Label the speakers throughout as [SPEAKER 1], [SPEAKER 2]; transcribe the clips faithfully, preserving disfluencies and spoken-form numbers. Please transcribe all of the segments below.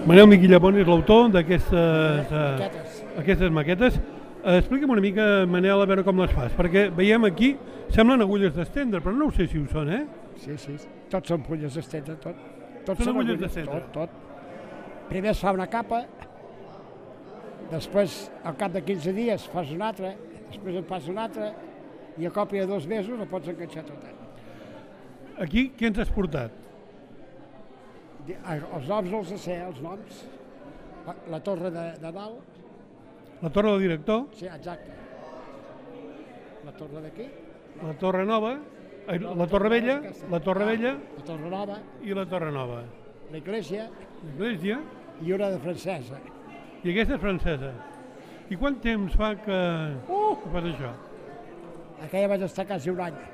[SPEAKER 1] Manel Miquí Llepón és l'autor d'aquestes
[SPEAKER 2] Maquetes.
[SPEAKER 1] aquestes maquetes. Explica'm una mica, Manel, a veure com les fas, perquè veiem aquí, semblen agulles d'estendre, però no ho sé si ho són, eh?
[SPEAKER 2] Sí, sí, tot són fulles d'estendre, tot. Tot
[SPEAKER 1] Són agulles d'estendre?
[SPEAKER 2] Tot, tot. Primer es fa una capa, després, al cap de quinze dies, fas una altra, després en fas una altra, i a còpia de dos mesos la pots enganxar tota.
[SPEAKER 1] Aquí, què ens has portat?
[SPEAKER 2] Els noms no els sé, els noms. La, la torre de, de dalt.
[SPEAKER 1] La torre del director,
[SPEAKER 2] Sí, exacte. La torre d'aquí.
[SPEAKER 1] la torre nova, ai, la torre vella, la torre vella
[SPEAKER 2] La torre nova,
[SPEAKER 1] i la torre nova.
[SPEAKER 2] l'església
[SPEAKER 1] L'església,
[SPEAKER 2] i una de francesa.
[SPEAKER 1] i aquesta és francesa. I quant temps fa que,
[SPEAKER 2] Uh!
[SPEAKER 1] que fas això?
[SPEAKER 2] Aquella vaig estar quasi un any.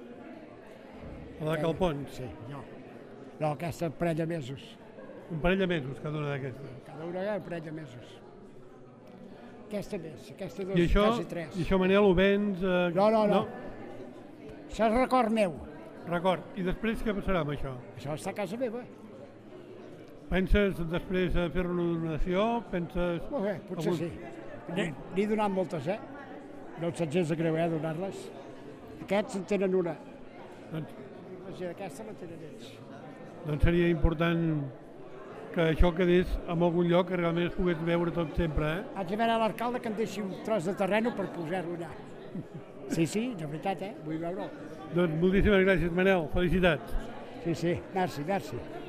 [SPEAKER 1] La de Calpons,
[SPEAKER 2] Sí, jo. No, aquesta un parell de mesos.
[SPEAKER 1] un parell de mesos cada una d'aquestes.
[SPEAKER 2] Cada una un parell de mesos. Aquesta més, aquesta dos,
[SPEAKER 1] I això,
[SPEAKER 2] quasi tres.
[SPEAKER 1] i això, Manel, ho vens... Eh,
[SPEAKER 2] No, no, no. Això és record meu.
[SPEAKER 1] Record. I després què passarà amb això?
[SPEAKER 2] Això està a casa meva.
[SPEAKER 1] Penses després a fer una donació? Penses...
[SPEAKER 2] Molt bé, potser
[SPEAKER 1] Algun-
[SPEAKER 2] sí. N'he n'he donat moltes, eh? No et sap gens de greu, eh, donar-les. Aquests en tenen una.
[SPEAKER 1] Doncs,
[SPEAKER 2] Si aquesta la tenen ells.
[SPEAKER 1] doncs seria important que això quedés en algun lloc que realment es pogués veure tot sempre, eh?
[SPEAKER 2] Haig de veure a l'alcalde que em deixi un tros de terreno per posar-lo allà. Sí, sí, de veritat, eh? Vull veure'l.
[SPEAKER 1] Doncs moltíssimes gràcies, Manel. Felicitats.
[SPEAKER 2] Sí, sí, merci, merci.